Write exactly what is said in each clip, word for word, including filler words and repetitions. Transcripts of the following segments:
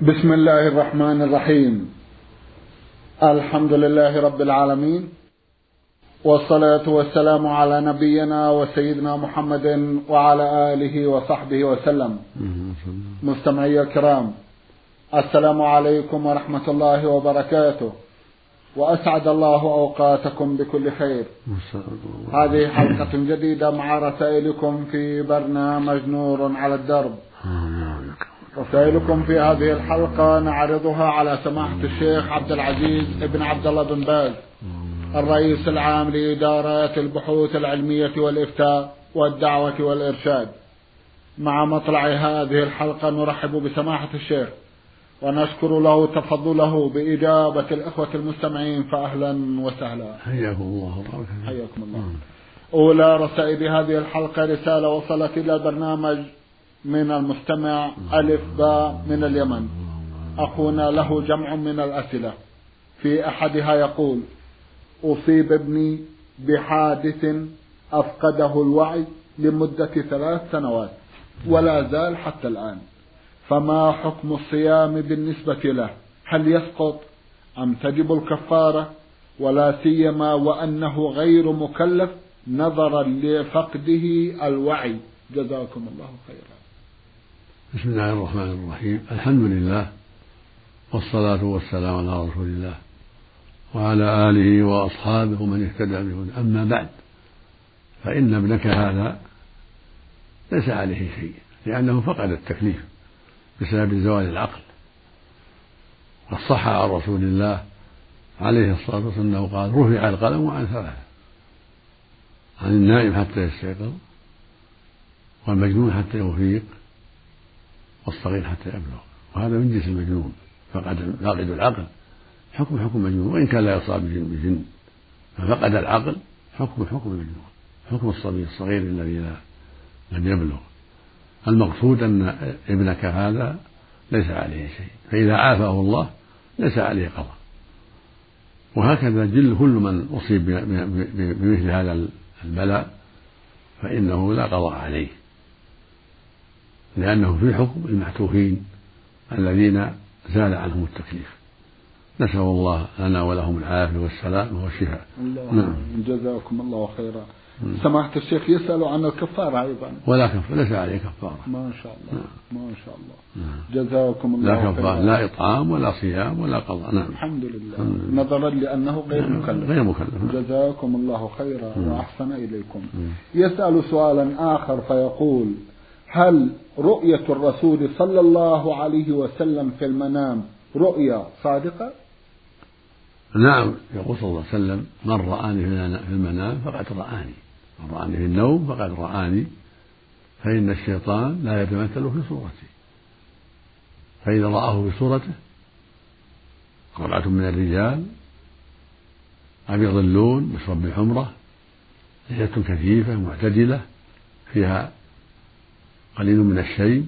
بسم الله الرحمن الرحيم. الحمد لله رب العالمين، والصلاة والسلام على نبينا وسيدنا محمد وعلى آله وصحبه وسلم. مستمعي الكرام، السلام عليكم ورحمة الله وبركاته، وأسعد الله أوقاتكم بكل خير. هذه حلقة جديدة مع رسائلكم في برنامج نور على الدرب. رسائلكم في هذه الحلقة نعرضها على سماحة الشيخ عبد العزيز ابن عبد الله بن باز، الرئيس العام لإدارات البحوث العلمية والإفتاء والدعوة والإرشاد. مع مطلع هذه الحلقة نرحب بسماحة الشيخ ونشكر له تفضله بإجابة الإخوة المستمعين، فأهلا وسهلا. حياكم الله. حياكم الله. أولى رسائل هذه الحلقة رسالة وصلت إلى البرنامج من المستمع ألف باء من اليمن. أخونا له جمع من الأسئلة، في أحدها يقول: أصيب ابني بحادث أفقده الوعي لمدة ثلاث سنوات ولا زال حتى الآن، فما حكم الصيام بالنسبة له؟ هل يسقط أم تجب الكفارة؟ ولا سيما وأنه غير مكلف نظرا لفقده الوعي، جزاكم الله خيرا. بسم الله الرحمن الرحيم. الحمد لله، والصلاة والسلام على رسول الله وعلى آله وأصحابه ومن اهتدى بهداه. أما بعد، فإن ابنك هذا ليس عليه شيء، لأنه فقد التكليف بسبب زوال العقل. قد صح عن رسول الله عليه الصلاة والسلام أنه قال: رفع القلم عن ثلاثة: عن النائم حتى يستيقظ، والمجنون حتى يفيق، والصغير حتى يبلغ. وهذا من جنس المجنون، فقد فاقد العقل حكم حكم المجنون، وإن كان لا يصاب بجن بجن ففقد العقل حكم حكم المجنون، حكم الصبي الصغير الذي لم يبلغ. المقصود أن ابنك هذا ليس عليه شيء، فإذا عافاه الله ليس عليه قضاء. وهكذا جل كل من أصيب بمثل هذا البلاء فإنه لا قضاء عليه، لأنه في حكم المحتوفين الذين زال عنهم التكليف. نسأل الله لنا ولهم العافية والسلام والشفاء. نعم. جزاكم الله خيرا. سماحة الشيخ يسأل عن الكفارة أيضا. ولا كفارة، ليس عليه كفارة. ما شاء الله. نعم. ما شاء الله. نعم. جزاكم الله خيرا. لا كفارة، لا إطعام ولا صيام ولا قضاء. نعم. الحمد لله. نظرا لأنه غير نعم. مكلف. غير مكلف. جزاكم الله خيرا. نعم. وأحسن إليكم. نعم. يسأل سؤالا آخر فيقول: هل رؤية الرسول صلى الله عليه وسلم في المنام رؤيا صادقة؟ نعم، يقول صلى الله عليه وسلم: من رآني في المنام فقد رآني، من رآني في النوم فقد رآني، فإن الشيطان لا يتمثل في صورتي. فإذا رآه في صورته قرعة من الرجال أبيض اللون مشرب بحمرة، لحية كثيفة معتدلة فيها قليل من الشيب،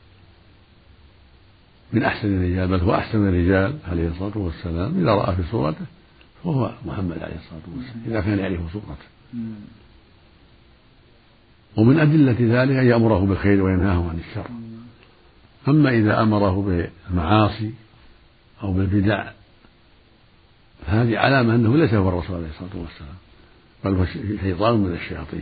من أحسن الرجال، بل هو أحسن الرجال عليه الصلاة والسلام، إذا رأى في صورته فهو محمد عليه الصلاة والسلام، إذا كان يعرف صورته. ومن أدلة ذلك أن يأمره بالخير وينهاه عن الشر. أما إذا أمره بالمعاصي أو بالبدع فهذه علامة أنه ليس هو الرسول عليه الصلاة والسلام، بل هو شيطان من الشياطين.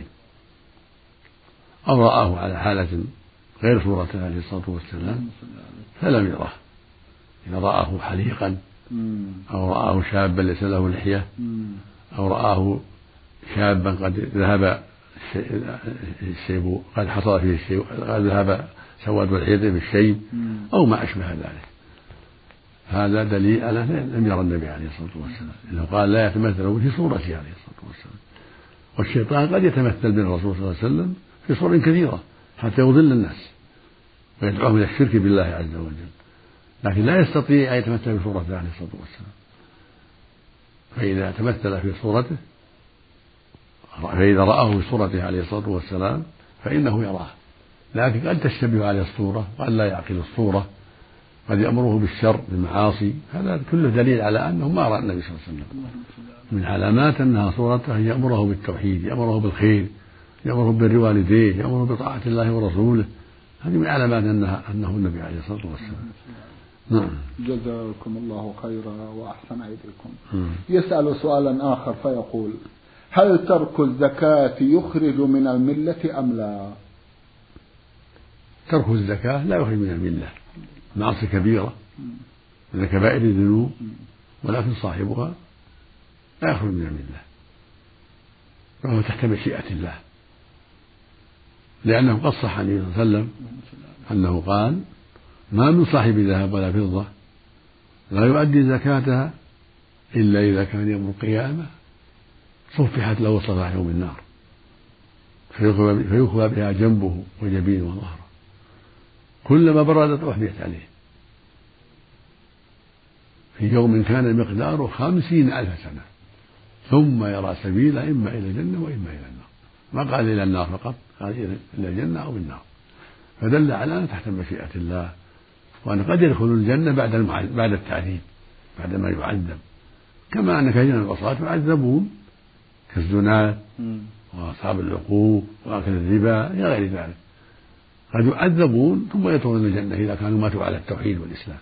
أو رآه على حالة غير صورته عليه الصلاة والسلام فلم يره، إذا رآه حليقا أو رآه شابا ليس له لحية، أو رآه شابا قد ذهب الشيب، قد حصل فيه الشيب، قد ذهب سواد لحيته بالشيب أو ما أشبه ذلك، هذا دليل على لم يرى النبي عليه الصلاة والسلام، إنه قال: لا يتمثل في صورته عليه الصلاة والسلام. والشيطان قد يتمثل بالرسول صلى الله عليه وسلم في صور كثيرة حتى يضل الناس ويدعوهم إلى الشرك بالله عز وجل، لكن لا يستطيع أن يتمثل في صورته عليه الصلاة والسلام. فإذا تمثل في صورته، فإذا رآه في صورته عليه الصلاة والسلام فإنه يراه، لكن قد تشتبه عليه الصورة وقد لا يعقل الصورة، قد يأمره بالشر بالمعاصي. هذا كله دليل على أنه ما رأى النبي صلى الله عليه وسلم. من علامات أنها صورته يأمره بالتوحيد، يأمره بالخير، يأمره بر والديه، يأمره بطاعة الله ورسوله. هذه من علامات أنها أنه النبي عليه الصلاة والسلام. نعم. جزاكم الله خيرا وأحسن إليكم. يسأل سؤالا آخر فيقول: هل ترك الزكاة يخرج من الملة أم لا؟ ترك الزكاة لا يخرج من الملة، معصية كبيرة من كبائر الذنوب، ولكن صاحبها لا يخرج من الملة، وهو تحت مشيئة الله، لأنه قد صح عنه صلى الله عليه وسلم أنه قال: ما من صاحب ذهب ولا فضة لا يؤدي زكاتها إلا إذا كان يوم القيامة صفحت له صفاح يوم النار فيكوى بها جنبه وجبينه وظهره، كلما بردت أحدثت عليه في يوم كان مقداره خمسين ألف سنة، ثم يرى سبيلا إما إلى الجنة وإما إلى النار. ما قال إلى النار فقط، قال إلى الجنة أو النار، فدل على أن تحت مشيئة الله، وأن قد يدخل الجنة بعد بعد التعذيب، بعد ما يعذب، كما أن كثير من العصاة يعذبون كالزناة وأصحاب العقوق وأكل الربا إلى غير ذلك، قد يعذبون ثم يدخلون الجنة إذا كانوا ماتوا على التوحيد والإسلام،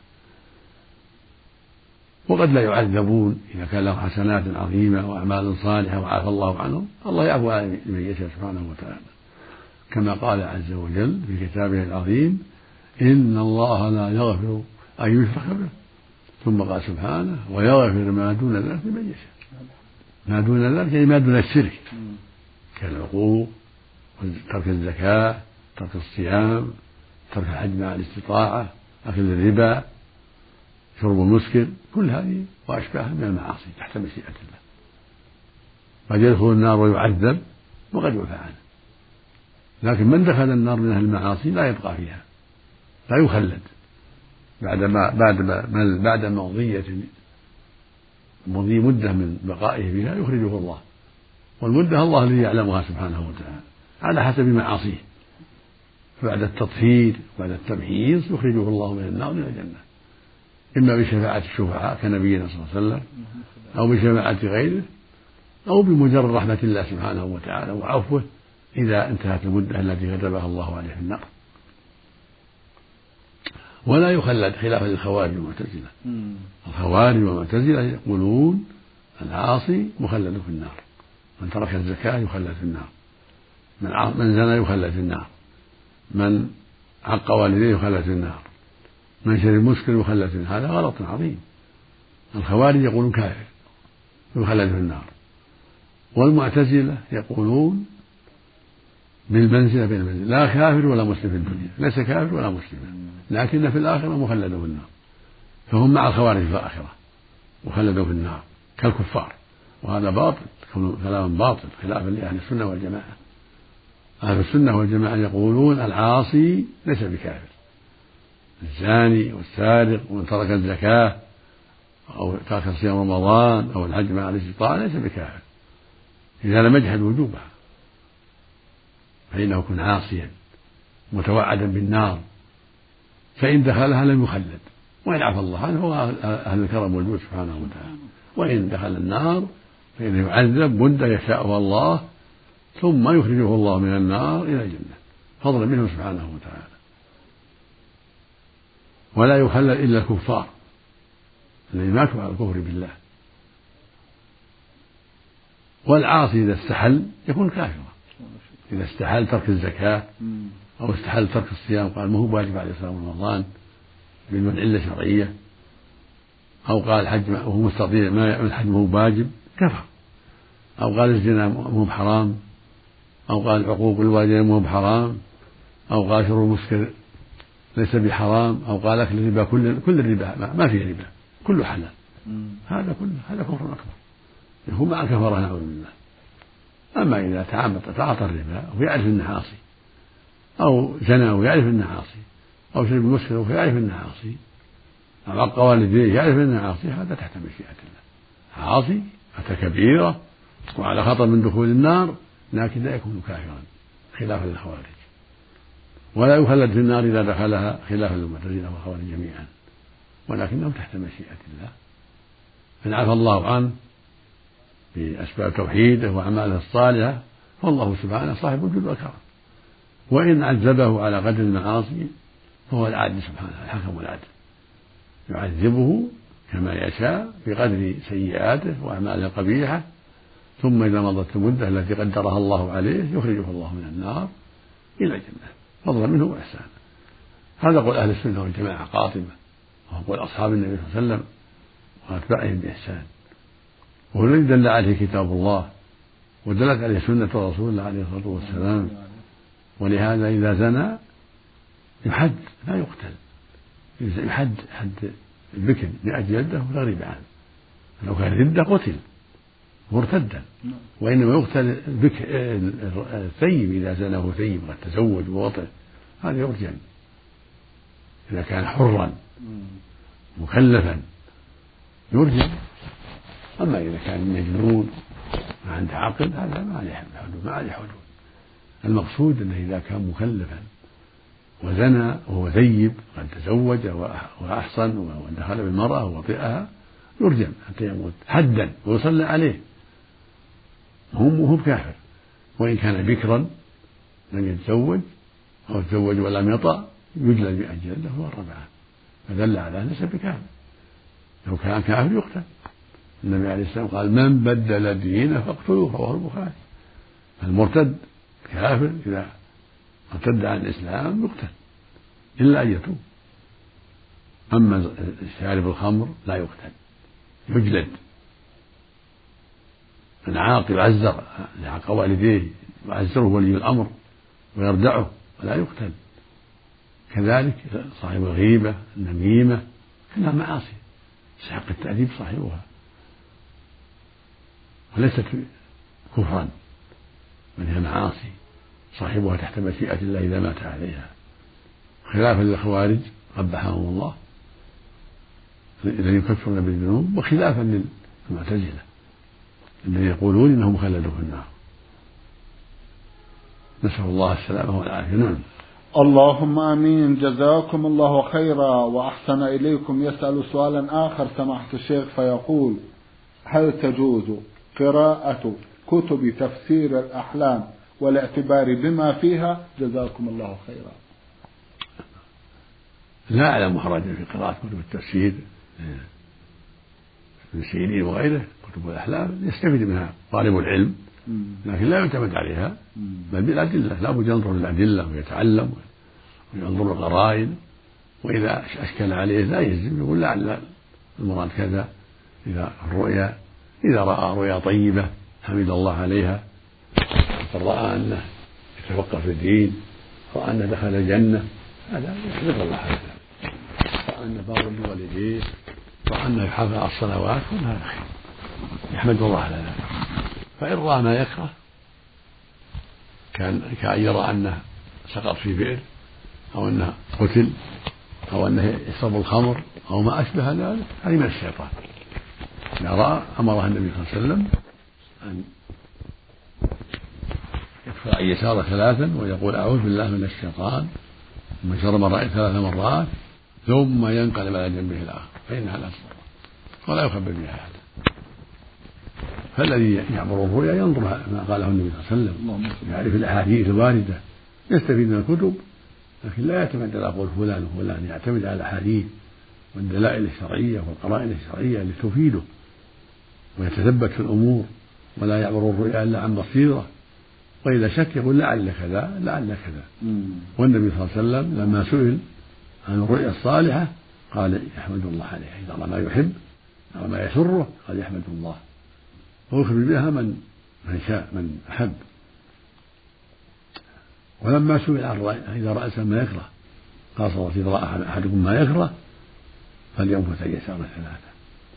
وقد لا يعذبون إذا كان لهم حسنات عظيمة وأعمال صالحة وعافى الله عنهم، الله يعفو عن من يشاء سبحانه وتعالى، كما قال عز وجل في كتابه العظيم: إن الله لا يغفر أن يشرك به، ثم قال سبحانه: ويغفر ما دون ذلك لمن يشاء. ما دون ذلك يعني ما دون الشرك كالعقوق، ترك الزكاة، ترك الصيام، ترك الحج مع الاستطاعة، أكل الربا، شرب المسكر، كل هذه وأشباهها من المعاصي تحت مشيئة الله، قد يدخل النار ويعذب وقد يعفى عنه، لكن من دخل النار من أهل المعاصي لا يبقى فيها، لا يخلد بعد ما بعد ما بعد مضية مضي مدة من بقائه فيها يخرجه الله، والمدة الله الذي يعلمها سبحانه وتعالى على حسب معاصيه، فبعد التطهير بعد التمحيص يخرجه الله من النار إلى الجنة، إما بشفاعة الشفعاء كنبينا صلى الله عليه وسلم، أو بشفاعة غيره، أو بمجرد رحمة الله سبحانه وتعالى وعفوه إذا انتهت المدة التي كتبها الله عليه في النار. ولا يخلد خلافا للخوارج والمعتزلة. الخوارج والمعتزلة يقولون العاصي مخلد في النار، من ترك الزكاة يخلد في النار، من زنى يخلد في النار، من عق والديه يخلد في النار، من شرب مسكر يخلد في النار. هذا غلط عظيم. الخوارج يقولون كافر يخلد في النار، والمعتزلة يقولون بالمنزلة بين المنزلة، لا كافر ولا مسلم في الدنيا، ليس كافر ولا مسلم، لكن في الآخرة مخلد في النار، فهم مع الخوارج في الآخرة مخلدون في النار كالكفار، وهذا باطل، كلام باطل خلافا لأهل السنة والجماعة. أهل السنة والجماعة يقولون العاصي ليس بكافر، الزاني والسارق ومن ترك الزكاة أو ترك صيام رمضان أو الحج مع الاستطاعة ليس بكافر إذا لم يجحد وجوبها، فإنه يكون عاصيا متوعدا بالنار، فإن دخلها لم يخلد، وإن عفى الله عنه هو أهل الكرم والجود سبحانه وتعالى، وإن دخل النار فإنه يعذب مدة يشاءها الله، ثم يخرجه الله من النار إلى الجنة فضلا منه سبحانه وتعالى. ولا يخلد إلا الكفار الذين ماتوا على الكفر بالله. والعاصي إذا استحل يكون كافرا، إذا استحل ترك الزكاة أو استحل ترك الصيام، قال ما هو واجب عليه صيام رمضان بدون علة شرعية، أو قال الحج وهو مستطيع ما الحج ما هو واجب كفر، أو قال الزنا ما هو بحرام، أو قال عقوق الوالدين ما هو بحرام، أو قال شرب المسكر ليس بحرام، أو قال أكل الربا كل كل الربا ما فيه ربا كله حلال، هذا كله هذا كفر أكبر يكون مع الكفرة نعوذ بالله. أما إذا تعامل تعاطى الربا ويعرف أنه عاصي، أو زنى ويعرف أنه عاصي، أو شرب المسكر ويعرف أنه عاصي، أو عق والديه يعرف أنه عاصي، هذا تحت مشيئة الله، عاصي أتى كبيرة وعلى خطر من دخول النار، لكن لا يكون كافرا خلافا للخوارج، ولا يخلد في النار إذا دخلها خلافا للمعتزلة والخوارج جميعا، ولكنه تحت مشيئة الله، إن عفى الله عنه بأسباب توحيده وأعماله الصالحة فالله سبحانه صاحب الجود والكرم، وإن عذبه على قدر المعاصي فهو العادل سبحانه الحكم العادل، يعذبه كما يشاء بقدر سيئاته وأعماله القبيحة، ثم إذا مضت المدة التي قدرها الله عليه يخرجه الله من النار إلى الجنة فضلا منه وإحسانا. هذا قول أهل السنة والجماعة قاطبة، وهو قول أصحاب النبي صلى الله عليه وسلم وأتباعهم بإحسان، وهو الذي دل عليه كتاب الله ودلت عليه سنة رسول الله عليه الصلاة والسلام. ولهذا إذا زنى يحد لا يقتل، يحد حد البكر مئة جلدة ولا غريب عنه، لو كان ردة قتل مرتدا، وإنما يقتل الثيب إذا زنى وهو ثيب قد تزوج ووطئ، هذا يرجم إذا كان حرا مكلفا يرجم. أما إذا كان مجنون ما عنده عقل هذا ما عليه حدود، ما عليه حدود. المقصود أنه إذا كان مكلفا وزنى وهو ثيب قد تزوج وأحصن ودخل بالمرأة ووطئها يرجم حتى يموت حدا ويصلى عليه، هم كافر. وإن كان بكرا لم يتزوج أو تزوج ولم يطأ يجلد مئة جلدة والربعة، فدل على أنه ليس بكافر. لو كان كافر يقتل. النبي عليه السلام قال من بدل دينه فاقتلوه، رواه البخاري. المرتد كافر إذا ارتد عن الإسلام يقتل إلا أن يتوب. أما شارب الخمر لا يقتل، يجلد. العاقل يعزر لحق والديه يعزره ولي الأمر ويردعه ولا يقتل. كذلك صاحب الغيبة النميمة كلها معاصي يستحق التأديب صاحبها وليست كفرا، بل هي معاصي صاحبها تحت مشيئة الله إذا مات عليها، خلافا للخوارج قبحهم الله الذين يكفرون بالذنوب، وخلافا للمعتزلة الذين يقولون إنهم خلدوا في النار. نسأل الله السلامة والعافية. نعم. اللهم آمين. جزاكم الله خيرا وأحسن إليكم. يسأل سؤالا آخر سماحة الشيخ فيقول: هل تجوز قراءة كتب تفسير الأحلام والاعتبار بما فيها؟ جزاكم الله خيرا. لا أعلم حرجا في قراءة كتب التفسير من سيرين وغيره. كتب الأحلام يستفيد منها طالب العلم، لكن لا يعتمد عليها، بل بالأدلة. لا بد ينظر للأدلة ويتعلم وينظر القرائن، وإذا أشكل عليه لا يجزم، يقول لعل المراد كذا. إذا الرؤيا إذا رأى رؤيا طيبة حمد الله عليها، رأى أنه يتفقه في الدين، رأى أنه دخل الجنة، هذا يحمد الله على ذلك. رأى أنه بار بوالديه، رأى أنه يحافظ على الصلوات، كل هذا خير يحمد الله على ذلك. فإن رأى ما يكره كان كأن يرى أنه سقط في بئر، أو أنه قتل، أو أنه يشرب الخمر، أو ما أشبه ذلك، هذه من الشيطان. إذا رأى أمره النبي صلى الله عليه وسلم أن يدفع عن يساره ثلاثا ويقول أعوذ بالله من الشيطان، ثم شرب الرأي ثلاث مرات ثم ينقلب على جنبه الآخر، فإنها لا تضر ولا يخبر بها أحد. فالذي يعبر الرؤيا ينظر ما قاله النبي صلى الله عليه وسلم، يعرف الأحاديث الواردة، يستفيد من الكتب، لكن لا يعتمد على قول فلان وفلان، يعتمد على الأحاديث والدلائل الشرعية والقرائن الشرعية التي تفيده، ويتثبت في الأمور، ولا يعبر الرؤيا إلا عن بصيرة. وإذا شك يقول لعل كذا لعل كذا. والنبي صلى الله عليه وسلم لما سئل عن الرؤيا الصالحة قال يحمد الله عليها، إذا رأى ما يحب أو ما يسره قال يحمد الله، ويخبر بها من من شاء من أحب. ولما سئل عن الرؤيا إذا رأى ما يكره قال صلى الله عليه وسلم: إذا رأى أحدكم ما يكره فلينفث عن يساره ثلاثة،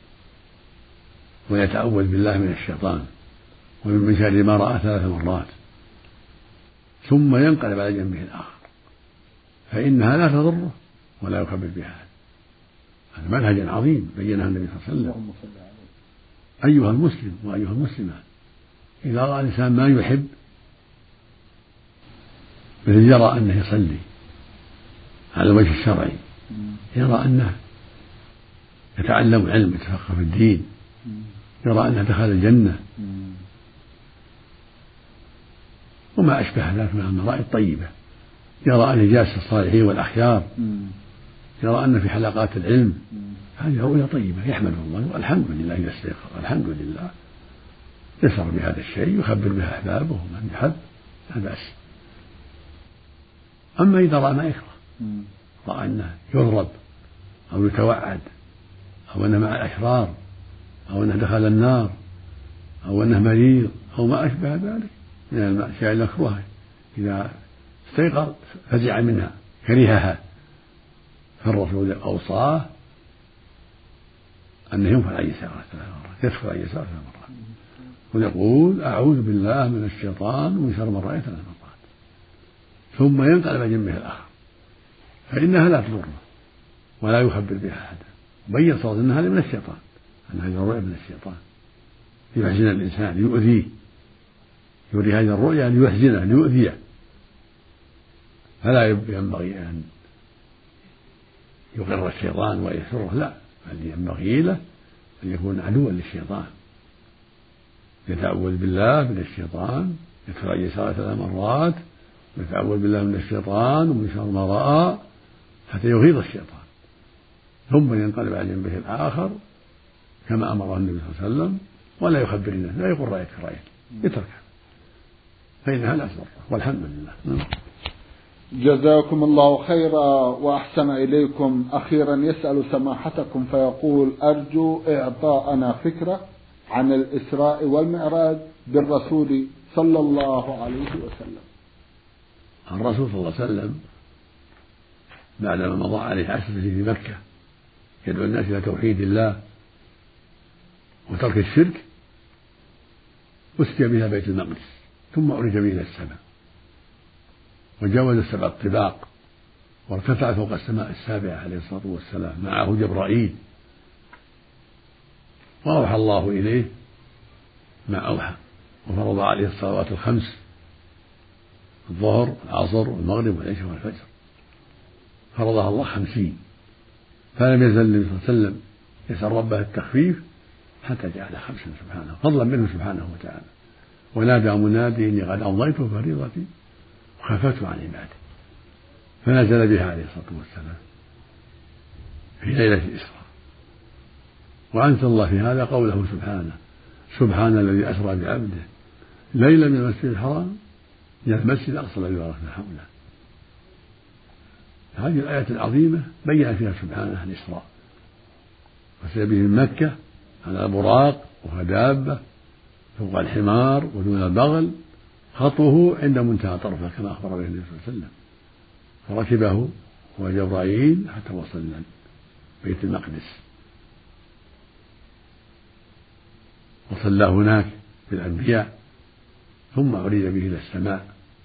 ويتعوذ بالله من الشيطان ومن شر ما رأى ثلاث مرات، ثم ينقلب على جنبه الآخر، فإنها لا تضره ولا يخبر بها. هذا منهج عظيم بينه النبي صلى الله عليه وسلم. أيها المسلم وأيها المسلمات، إذا رأى الإنسان ما يحب، مثل يرى أنه يصلي على الوجه الشرعي، يرى أنه يتعلم علم يتفقه في الدين، يرى أنه دخل الجنة، وما أشبه ذلك من المرائي الطيبة، يرى أن جالس الصالحين والأخيار، يرى أن في حلقات العلم هذه رؤيا طيبة يحمد الله والحمد لله إذا استيقظ الحمد لله يسر بهذا الشيء يخبر به أحبابه ومن يحب لا بأس. أما إذا رأى ما يكره رأى أنه يضرب أو يتوعد أو أنه مع الأشرار أو أنه دخل النار أو أنه مريض أو ما أشبه ذلك من الأشياء المكروهة إذا استيقظ فزع منها كرهها فالرسول أوصاه أنه ينفع عن يساره ثلاث مرات يدخل عن يساره ثلاث مرات ويقول أعوذ بالله من الشيطان ومن شر ما رأيت ثلاث مرات ثم ينقلب عن جنبه الآخر فإنها لا تضره ولا يخبر بها أحدا. بين صوت أن هذه من الشيطان أن هذه الرؤيا من الشيطان يحزن الإنسان يؤذيه يري هذه الرؤيا ليحزنه ليؤذيه فلا ينبغي أن يقر الشيطان ويسره لا بل ينبغي له أن يكون عدوا للشيطان يتعوذ بالله من الشيطان يدخل عن يساره ثلاث مرات ويتعوذ بالله من الشيطان ومن شر ما رأى حتى يغيظ الشيطان ثم ينقلب عن جنبه الآخر كما أمره النبي صلى الله عليه وسلم ولا يخبر الناس لا يقول رأيت رأيت يتركها فإنها لا تضر والحمد لله. جزاكم الله خيرا وأحسن إليكم. أخيرا يسأل سماحتكم فيقول أرجو إعطاءنا فكرة عن الإسراء والمعراج بالرسول صلى الله عليه وسلم. الرسول صلى الله عليه وسلم بعدما مضى عليه عشر سنين في مكة يدعو الناس إلى توحيد الله وترك الشرك أسري بها بيت المقدس ثم أعرج به إلى السماء وجاوز السبع الطباق وارتفع فوق السماء السابعة عليه الصلاة والسلام معه جبرائيل وأوحى الله إليه ما أوحى وفرض عليه الصلوات الخمس الظهر والعصر والمغرب والعشاء والفجر فرضها الله خمسين فلم يزل النبي صلى الله عليه وسلم يسأل ربه التخفيف حتى جعل خمسا سبحانه فضلا منه سبحانه وتعالى. ونادى منادي إني قد أمضيت فريضتي وخففت عن عبادي فنزل بها عليه الصلاة والسلام في ليلة الإسراء وأنزل الله في هذا قوله سبحانه سبحان الذي أسرى بعبده ليلا من المسجد الحرام إلى المسجد الأقصى الذي باركنا حوله. هذه الآية العظيمة بين فيها سبحانه الإسراء وسير به من مكة على البراق وهو دابة فوق الحمار ودون البغل خطوه عند منتهى طرفه كما أخبر به النبي صلى الله عليه وسلم فركبه هو جبرائيل حتى وصل إلى بيت المقدس وصلى هناك بالأنبياء ثم عرج به إلى السماء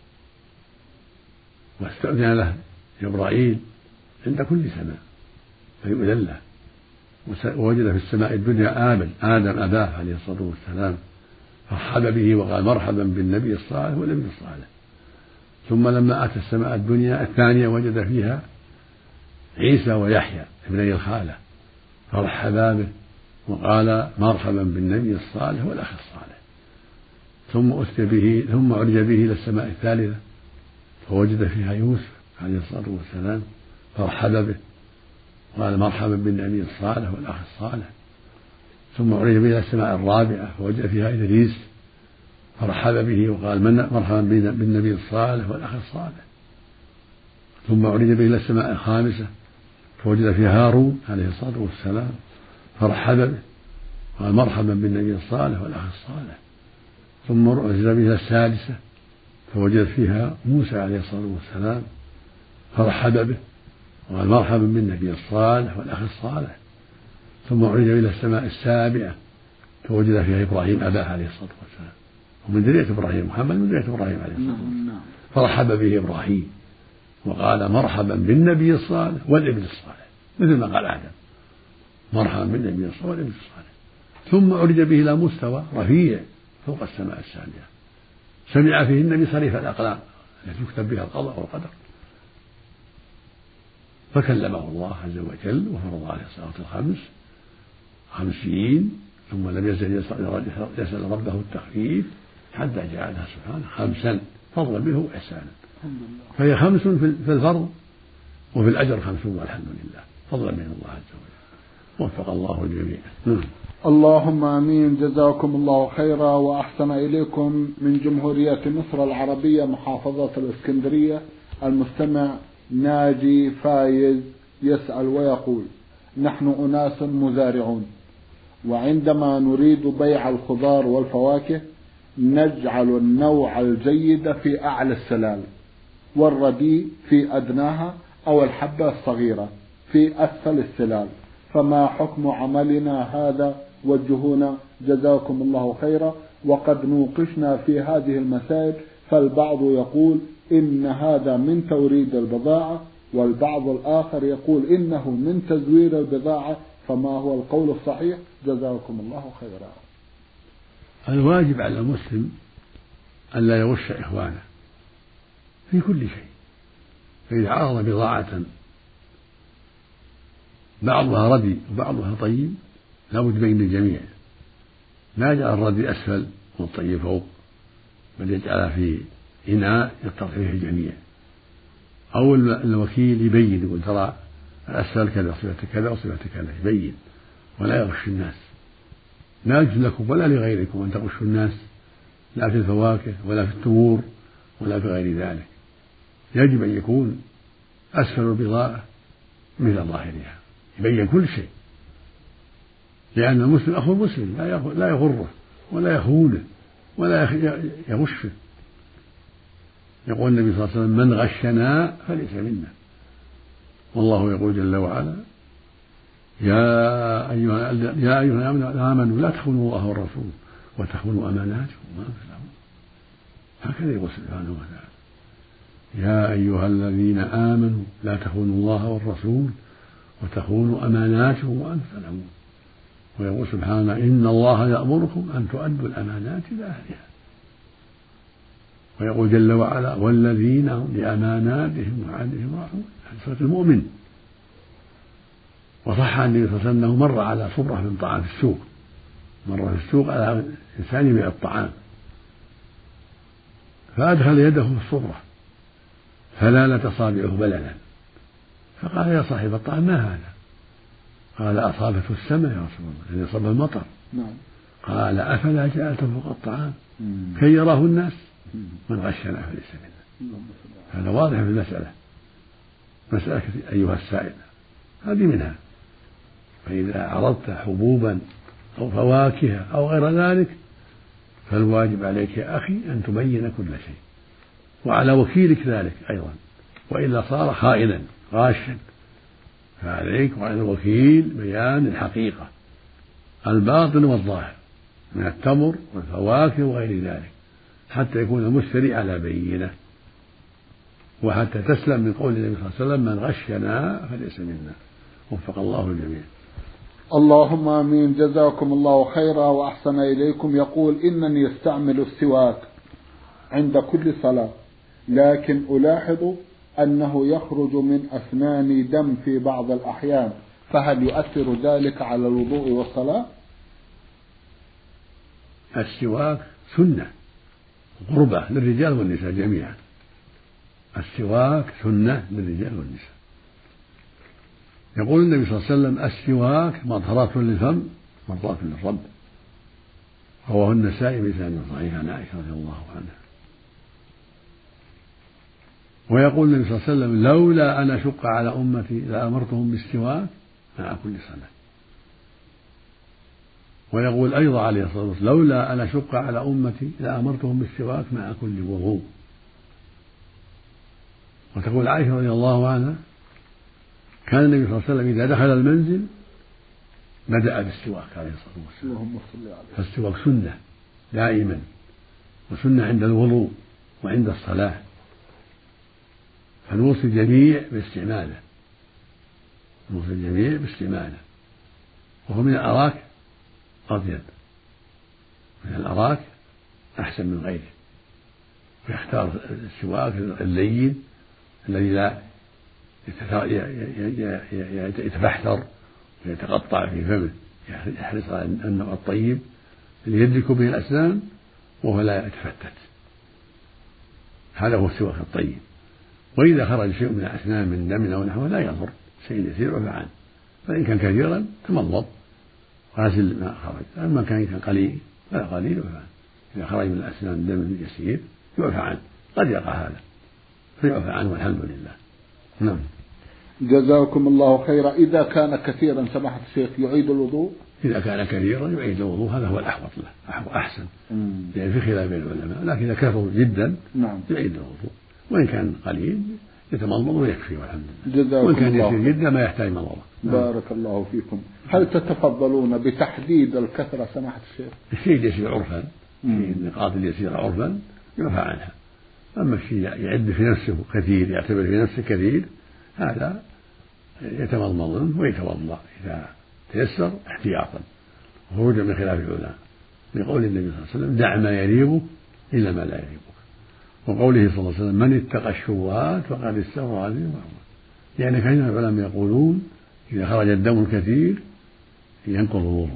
واستأذن له جبرائيل عند كل سماء فيؤذن له ووجد في السماء الدنيا آدم آدم أباه عليه الصلاة والسلام فرحب به وقال مرحبا بالنبي الصالح والنبي الصالح. ثم لما أتى السماء الدنيا الثانية وجد فيها عيسى ويحيى ابني الخالة فرحبا به وقال مرحبا بالنبي الصالح والأخ الصالح. ثم أتي به ثم عرج به إلى السماء الثالثة فوجد فيها يوسف عليه الصلاة والسلام فرحب به وقال مرحبا بالنبي الصالح والأخ الصالح. ثم عرج به إلى السماء الرابعة فوجد فيها إدريس فرحب به وقال مرحبا بالنبي الصالح والأخ الصالح. ثم عرج به إلى السماء الخامسة فوجد فيها هارون عليه الصلاة والسلام فرحب به وقال مرحبا بالنبي الصالح والأخ الصالح. ثم عرج به إلى السادسة فوجد فيها موسى عليه الصلاة والسلام فرحب به وقال مرحبا بالنبي الصالح والأخ الصالح. ثم عرج إلى السماء السابعة فوجد فيها إبراهيم أباه عليه الصلاة والسلام ومن ذرية إبراهيم محمد من ذرية إبراهيم عليه الصلاة والسلام فرحب به إبراهيم وقال مرحبا بالنبي الصالح والابن الصالح مثل ما قال آدم مرحبا بالنبي الصالح والابن الصالح. ثم عرج به إلى مستوى رفيع فوق السماء السابعة سمع فيه النبي صريف الأقلام التي يكتب بها القضاء والقدر فكلمه الله عز وجل وفرض عليه الصلاة الخمس خمسين ثم لم يزل يسأل ربه التخفيف حتى جعلها سبحانه خمسا فضلا منه وإحسانا فهي خمس في الفرض وفي الأجر خمسون والحمد لله فضلا من الله عز وجل. وفق الله الجميع. اللهم آمين. جزاكم الله خيرا وأحسن إليكم. من جمهورية مصر العربية محافظة الإسكندرية المستمع ناجي فايز يسأل ويقول: نحن أناس مزارعون، وعندما نريد بيع الخضار والفواكه نجعل النوع الجيد في أعلى السلال، والرديء في أدناها، أو الحبة الصغيرة في أسفل السلال، فما حكم عملنا هذا؟ وجهونا جزاكم الله خيرا. وقد نوقشنا في هذه المسائل، فالبعض يقول إن هذا من توريد البضاعة، والبعض الآخر يقول إنه من تزوير البضاعة، فما هو القول الصحيح؟ جزاكم الله خيرا. الواجب على المسلم أن لا يغش إخوانه في كل شيء، فإذا عرض بضاعة بعضها ردي وبعضها طيب لا بد بين الجميع، لا يجعل الردي أسفل والطيب فوق، بل يجعلها في إناء يطرح فيه الجميع، أو الوكيل يبين يقول ترى الأسفل كذا صفة كذا وصفة كذا، يبين ولا يغش الناس. لا يجوز لكم ولا لغيركم أن تغشوا الناس، لا في الفواكه ولا في التمور ولا في غير ذلك. يجب أن يكون أسفل البضاعة مثل ظاهرها، يبين كل شيء، لأن المسلم أخو المسلم لا يغره ولا يخونه ولا يغشه. يقول النبي صلى الله عليه وسلم: من غشنا فليس منا. والله يقول جل وعلا: يا أيها يا أيها الذين آمنوا لا تخونوا الله والرسول وتخونوا أماناتكم وأنتم تعلمون. هكذا يقول سبحانه وتعالى: يا أيها الذين آمنوا لا تخونوا الله والرسول وتخونوا أماناتكم وأنتم تعلمون. ويقول سبحانه: إن الله يأمركم أن تؤدوا الأمانات إلى أهلها. ويقول جل وعلا: والذين هم لأماناتهم وعهدهم راعون. سورة المؤمن. وصح عن النبي صلى الله عليه وسلم أنه مر على صبرة من طعام في السوق، مر في السوق على إنسان يبيع الطعام، فأدخل يده في الصبرة فلالت أصابعه بللا، فقال: يا صاحب الطعام ما هذا؟ قال: أصابته السماء يا رسول الله، يعني أصاب المطر. نعم. قال: أفلا جعلته فوق الطعام كي يراه الناس؟ من غشنا فليس منا. هذا واضح في المسألة، مسألة أيها السائل هذه منها. فإذا عرضت حبوبا أو فواكه أو غير ذلك فالواجب عليك يا أخي أن تبين كل شيء، وعلى وكيلك ذلك أيضا، وإلا صار خائنا غاشا. فعليك وعلى الوكيل بيان الحقيقة، الباطن والظاهر، من التمر والفواكه وغير ذلك، حتى يكون المشتري على بينة، وحتى تسلم من قول النبي صلى الله عليه وسلم: من غشنا فليس منا. وفق الله الجميع. اللهم آمين. جزاكم الله خيرا وأحسن إليكم. يقول: إنني استعمل السواك عند كل صلاة، لكن ألاحظ أنه يخرج من أسناني دم في بعض الأحيان، فهل يؤثر ذلك على الوضوء والصلاة؟ السواك سنة قربة للرجال والنساء جميعا. السواك سنة للرجال والنساء. يقول النبي صلى الله عليه وسلم: السواك مطهرة للفم مرضاة للرب. رواه النسائي بسند صحيح عن عائشة رضي الله عنها. ويقول النبي صلى الله عليه وسلم: لولا أن أشق على أمتي لأمرتهم بالسواك مع كل صلاة. ويقول أيضا عليه الصلاة والسلام: لولا أن أشق على أمتي لأمرتهم بالسواك مع كل وضوء. وتقول عائشة رضي الله عنها: كان النبي صلى الله عليه وسلم إذا دخل المنزل بدأ بالسواك عليه الصلاة والسلام. فالسواك سنة دائما، وسنة عند الوضوء وعند الصلاة، فنوصي الجميع باستعماله، نوصي الجميع باستعماله. وهو من الأراك أطيب، من الأراك أحسن من غيره، ويختار السواك اللين الذي لا يتبحثر ويتقطع في فمه، يحرص على النوع الطيب الذي يدرك به الأسنان وهو لا يتفتت. هذا هو السواك الطيب. وإذا خرج شيء من الأسنان من دم أو نحوه لا يضر، شيء يسير وفعل، فإن كان كثيرا تمضمض غاسل ما خرج، أما كان قليل فلا قليل، إذا خرج من الأسنان دم يسير يعفى عنه، قد يقع هذا فيعفى عنه والحمد لله. نعم. جزاكم الله خيرا. إذا كان كثيرا سماحة الشيخ يعيد الوضوء؟ إذا كان كثيرا يعيد الوضوء، هذا هو الأحوط له أحسن، يعني في خلاف بين العلماء، لكن إذا كثر جدا نعم. يعيد الوضوء، وإن كان قليل يتمضمض ويكفي والحمد لله، وإن كان يسير جدا ما يحتاج مضمضة. بارك الله فيكم. هل تتفضلون بتحديد الكثرة سماحة الشيخ؟ الشيء اليسير عرفا، النقاط اليسيرة عرفا يعفى عنها، أما الشيء يعد في نفسه كثير، يعتبر في نفسه كثير، هذا يتمضمض ويتوضأ إذا تيسر احتياطا وخروجا من خلاف العلماء، لقول النبي صلى الله عليه وسلم دع ما يريبك إلا ما لا يريبك، وقوله صلى الله عليه وسلم من اتقى الشبهات فقد استبرأ هذه المعروف. يعني كثير من العلماء يقولون إذا خرج الدم الكثير ينقض الوضوء،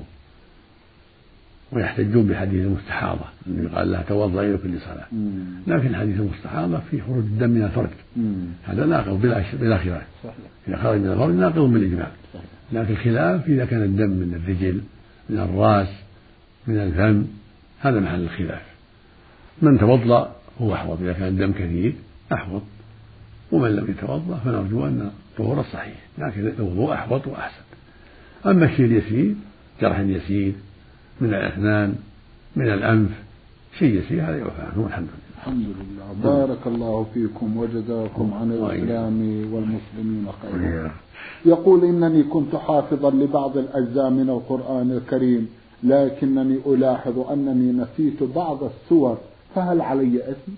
ويحتجون بحديث المستحاضة النبي قال لها توضئي لكل صلاة، لكن حديث المستحاضة في خروج الدم من الفرج، هذا ناقض بلا بلا خلاف، إذا خرج من الفرج ناقض بالإجماع، لكن الخلاف إذا كان الدم من الرجل من الرأس من الفم، هذا محل الخلاف. من توضأ هو أحوط، إذا كان الدم كثير أحوط، ومن لم يتوضأ فنرجو أن الطهور الصحيح، لكن الوضوء أحوط وأحسن. أما الشيء اليسير جرح يسير من الأسنان من الأنف شيء يسير هذا يعفى عنه والحمد لله. الحمد لله. بارك الله فيكم وجزاكم عن الإسلام والمسلمين خيرا. يقول إنني كنت حافظا لبعض الأجزاء من القرآن الكريم، لكنني ألاحظ أنني نسيت بعض السور، فهل علي إثم؟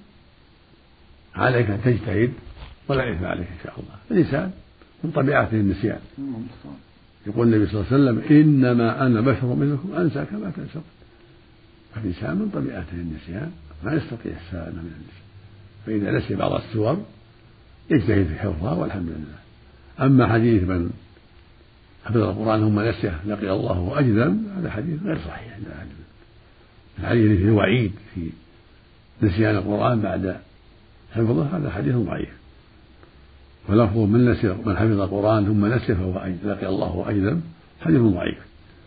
عليك أن تجتهد ولا إثم عليك إن شاء الله، الإنسان من طبيعته النسيان، يقول النبي صلى الله عليه وسلم إنما أنا بشر مثلكم أنسى كما تنسون، فالإنسان من طبيعته النسيان ما يستطيع السلامة من النسيان، فإذا نسي بعض السور يجتهد في حفظها والحمد لله. أما حديث من حفظ القرآن ثم نسيه لقي الله وأجذم، هذا حديث غير صحيح عند أهل العلم، الحديث فيه وعيد في نسيان القرآن بعد حفظه، هذا حديث ضعيف، ولفظ من نسي من حفظ القرآن ثم نسيه فهو لقي الله وأجذم حديث ضعيف.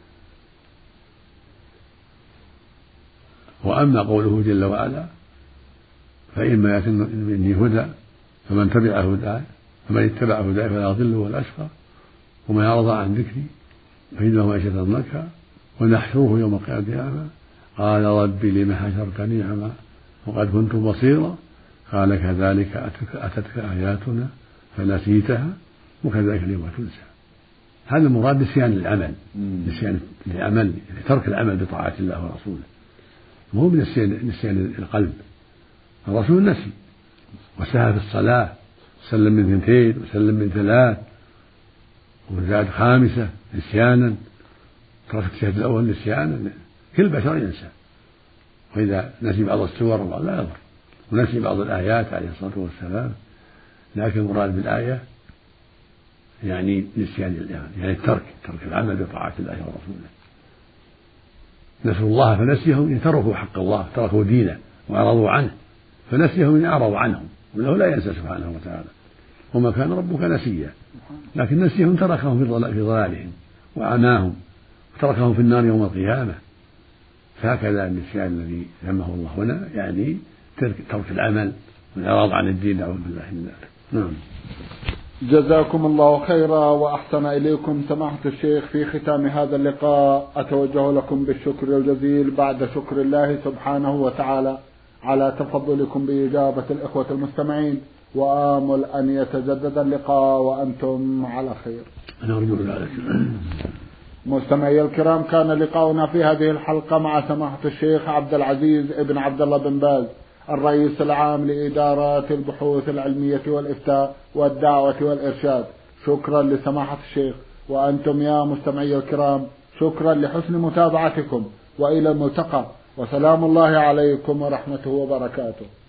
وأما قوله جل وعلا فإما يأتي مني هدى فمن تبع هداي فمن اتبع هداي فلا يضل ولا يشقى ومن أعرض عن ذكري فإنه معيشة ضنكا ونحشره يوم القيامة أعمى قال ربي لم حشرتني أعمى وقد كنت بصيرا قال كذلك أتتك آياتنا فنسيتها وكذلك اليوم تنسى. هذا المراد نسيان العمل، نسيان العمل يعني ترك العمل بطاعة الله ورسوله، مو بنسيان نسيان القلب. الرسول نسي وسهى في الصلاة، سلم من اثنتين وسلم من ثلاث وزاد خامسة نسيانا، ترك الشهد الأول نسيانا، كل بشر ينسى، وإذا نسي بعض السور لا يضر، ونسي بعض الآيات عليه الصلاة والسلام، لكن المراد بالآية يعني نسيان العمل، يعني الترك ترك العمل بطاعة الله ورسوله. نسوا الله فنسيهم إن تركوا حق الله، تركوا دينه وأعرضوا عنه، فنسيهم إن أعرضوا عنهم، وله لا ينسى سبحانه وتعالى، وما كان ربك نسيا، لكن نسيهم تركهم في ضلالهم وعماهم وتركهم في النار يوم القيامة. فهكذا النسيان الذي ذمه الله هنا يعني ترك العمل والإعراض عن الدين، نعوذ بالله من ذلك. نعم. جزاكم الله خيرا وأحسن إليكم سماحة الشيخ. في ختام هذا اللقاء أتوجه لكم بالشكر الجزيل بعد شكر الله سبحانه وتعالى على تفضلكم بإجابة الإخوة المستمعين، وآمل أن يتجدد اللقاء وأنتم على خير. نرجو ذلك. مستمعي الكرام، كان لقاؤنا في هذه الحلقة مع سماحة الشيخ عبد العزيز ابن عبد الله بن باز الرئيس العام لإدارات البحوث العلمية والإفتاء والدعوة والإرشاد. شكرا لسماحة الشيخ، وأنتم يا مستمعي الكرام شكرا لحسن متابعتكم، وإلى الملتقى، وسلام الله عليكم ورحمته وبركاته.